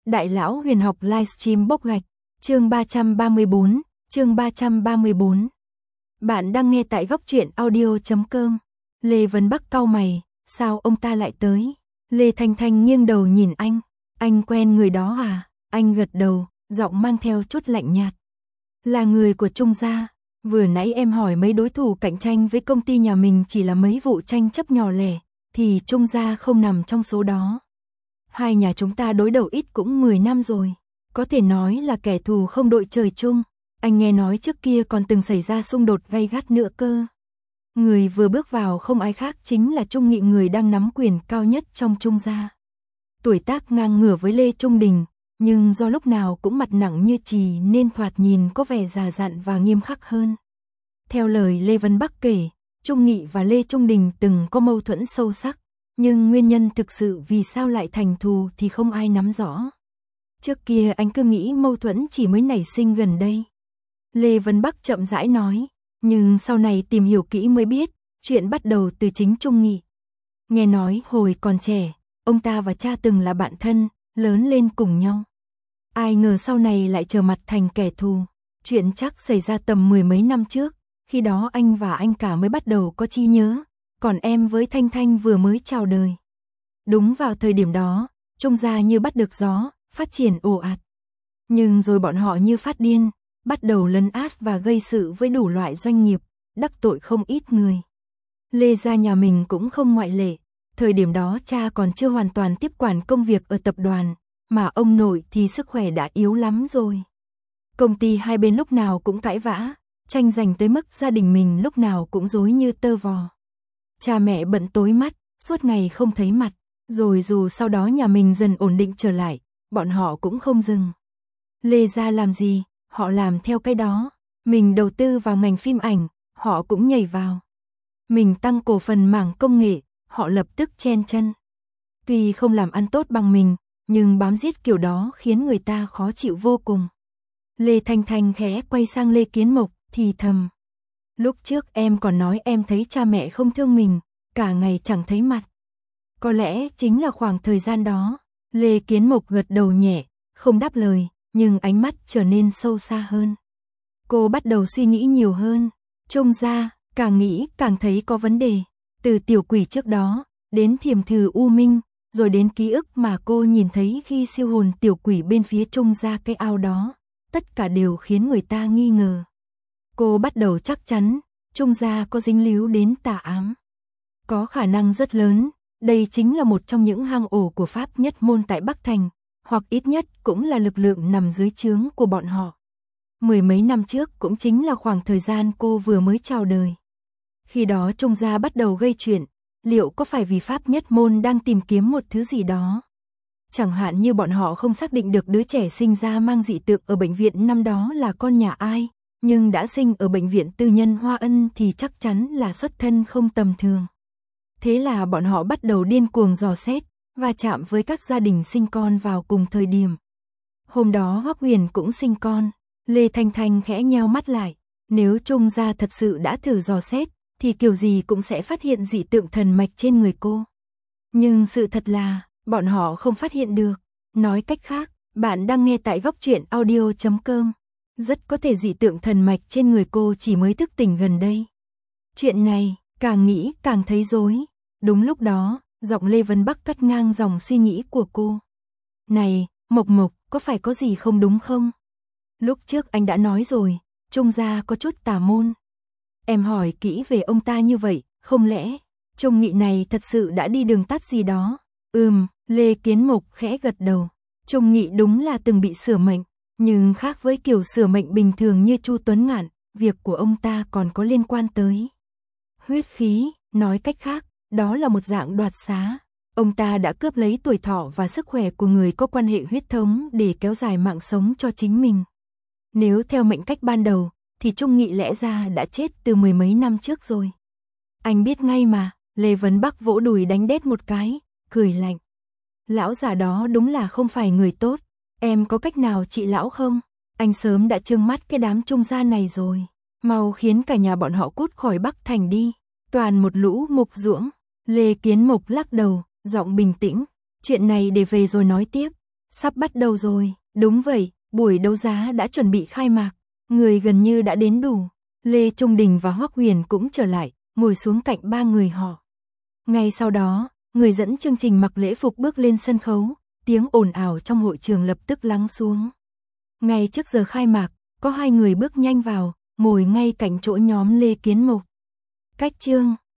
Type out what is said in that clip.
Đại lão huyền học livestream bốc gạch, chương 334. Bạn đang nghe tại góc truyện audio.com. Lê Vấn Bắc cau mày, sao ông ta lại tới? Lê Thanh Thanh nghiêng đầu nhìn anh quen người đó à? Anh gật đầu, giọng mang theo chút lạnh nhạt. Là người của Trung gia, vừa nãy em hỏi mấy đối thủ cạnh tranh với công ty nhà mình chỉ là mấy vụ tranh chấp nhỏ lẻ, thì Trung gia không nằm trong số đó. Hai nhà chúng ta đối đầu ít cũng 10 năm rồi, có thể nói là kẻ thù không đội trời chung. Anh nghe nói trước kia còn từng xảy ra xung đột gay gắt nữa cơ. Người vừa bước vào không ai khác chính là Trung Nghị, người đang nắm quyền cao nhất trong Trung gia. Tuổi tác ngang ngửa với Lê Trung Đình, nhưng do lúc nào cũng mặt nặng như chì nên thoạt nhìn có vẻ già dặn và nghiêm khắc hơn. Theo lời Lê Vấn Bắc kể, Trung Nghị và Lê Trung Đình từng có mâu thuẫn sâu sắc, nhưng nguyên nhân thực sự vì sao lại thành thù thì không ai nắm rõ. Trước kia anh cứ nghĩ mâu thuẫn chỉ mới nảy sinh gần đây. Lê Vấn Bắc chậm rãi nói, nhưng sau này tìm hiểu kỹ mới biết, chuyện bắt đầu từ chính Trung Nghị. Nghe nói hồi còn trẻ, ông ta và cha từng là bạn thân, lớn lên cùng nhau. Ai ngờ sau này lại trở mặt thành kẻ thù. Chuyện chắc xảy ra tầm 10 mấy năm trước, khi đó anh và anh cả mới bắt đầu có trí nhớ, còn em với Thanh Thanh vừa mới chào đời. Đúng vào thời điểm đó, Trung gia như bắt được gió, phát triển ồ ạt. Nhưng rồi bọn họ như phát điên, bắt đầu lấn át và gây sự với đủ loại doanh nghiệp, đắc tội không ít người. Lê gia nhà mình cũng không ngoại lệ. Thời điểm đó cha còn chưa hoàn toàn tiếp quản công việc ở tập đoàn, mà ông nội thì sức khỏe đã yếu lắm rồi. Công ty hai bên lúc nào cũng cãi vã, tranh giành tới mức gia đình mình lúc nào cũng rối như tơ vò. Cha mẹ bận tối mắt, suốt ngày không thấy mặt, rồi dù sau đó nhà mình dần ổn định trở lại, bọn họ cũng không dừng. Lê gia làm gì, họ làm theo cái đó. Mình đầu tư vào ngành phim ảnh, họ cũng nhảy vào. Mình tăng cổ phần mảng công nghệ, họ lập tức chen chân. Tuy không làm ăn tốt bằng mình, nhưng bám giết kiểu đó khiến người ta khó chịu vô cùng. Lê Thanh Thanh khẽ quay sang Lê Kiến Mộc, thì thầm. Lúc trước em còn nói em thấy cha mẹ không thương mình, cả ngày chẳng thấy mặt. Có lẽ chính là khoảng thời gian đó. Lê Kiến Mộc gật đầu nhẹ, không đáp lời, nhưng ánh mắt trở nên sâu xa hơn. Cô bắt đầu suy nghĩ nhiều hơn. Trung gia, càng nghĩ càng thấy có vấn đề. Từ tiểu quỷ trước đó, đến thiềm thử U Minh, rồi đến ký ức mà cô nhìn thấy khi siêu hồn tiểu quỷ bên phía Trung gia cái ao đó, tất cả đều khiến người ta nghi ngờ. Cô bắt đầu chắc chắn, Trung gia có dính líu đến tà ám. Có khả năng rất lớn, đây chính là một trong những hang ổ của Pháp Nhất Môn tại Bắc Thành, hoặc ít nhất cũng là lực lượng nằm dưới trướng của bọn họ. 10 mấy năm trước cũng chính là khoảng thời gian cô vừa mới chào đời. Khi đó Trung gia bắt đầu gây chuyện, liệu có phải vì Pháp Nhất Môn đang tìm kiếm một thứ gì đó? Chẳng hạn như bọn họ không xác định được đứa trẻ sinh ra mang dị tượng ở bệnh viện năm đó là con nhà ai, nhưng đã sinh ở bệnh viện tư nhân Hoa Ân thì chắc chắn là xuất thân không tầm thường. Thế là bọn họ bắt đầu điên cuồng dò xét, và chạm với các gia đình sinh con vào cùng thời điểm. Hôm đó Hoắc Huyền cũng sinh con. Lê Thanh Thanh khẽ nheo mắt lại. Nếu Trung gia thật sự đã thử dò xét, thì kiểu gì cũng sẽ phát hiện dị tượng thần mạch trên người cô. Nhưng sự thật là, bọn họ không phát hiện được. Nói cách khác, bạn đang nghe tại góc truyện audio.com. Rất có thể dị tượng thần mạch trên người cô chỉ mới thức tỉnh gần đây. Chuyện này, càng nghĩ càng thấy rối. Đúng lúc đó, giọng Lê Vấn Bắc cắt ngang dòng suy nghĩ của cô. Này, Mộc Mộc, có phải có gì không đúng không? Lúc trước anh đã nói rồi, Trung gia có chút tà môn. Em hỏi kỹ về ông ta như vậy, không lẽ Trung Nghị này thật sự đã đi đường tắt gì đó? Lê Kiến Mộc khẽ gật đầu. Trung Nghị đúng là từng bị sửa mệnh, nhưng khác với kiểu sửa mệnh bình thường như Chu Tuấn Ngạn, việc của ông ta còn có liên quan tới huyết khí, nói cách khác, đó là một dạng đoạt xá. Ông ta đã cướp lấy tuổi thọ và sức khỏe của người có quan hệ huyết thống để kéo dài mạng sống cho chính mình. Nếu theo mệnh cách ban đầu, thì Trung Nghị lẽ ra đã chết từ 10 mấy năm trước rồi. Anh biết ngay mà. Lê Vấn Bắc vỗ đùi đánh đét một cái, cười lạnh. Lão già đó đúng là không phải người tốt. Em có cách nào trị lão không? Anh sớm đã trương mắt cái đám Trung gia này rồi. Mau khiến cả nhà bọn họ cút khỏi Bắc Thành đi. Toàn một lũ mục ruỗng. Lê Kiến Mộc lắc đầu, giọng bình tĩnh. Chuyện này để về rồi nói tiếp. Sắp bắt đầu rồi, đúng vậy, buổi đấu giá đã chuẩn bị khai mạc, người gần như đã đến đủ. Lê Trung Đình và Hoắc Huyền cũng trở lại, ngồi xuống cạnh ba người họ. Ngay sau đó, người dẫn chương trình mặc lễ phục bước lên sân khấu, tiếng ồn ào trong hội trường lập tức lắng xuống. Ngay trước giờ khai mạc, có hai người bước nhanh vào, ngồi ngay cạnh chỗ nhóm Lê Kiến Mục. Cách chương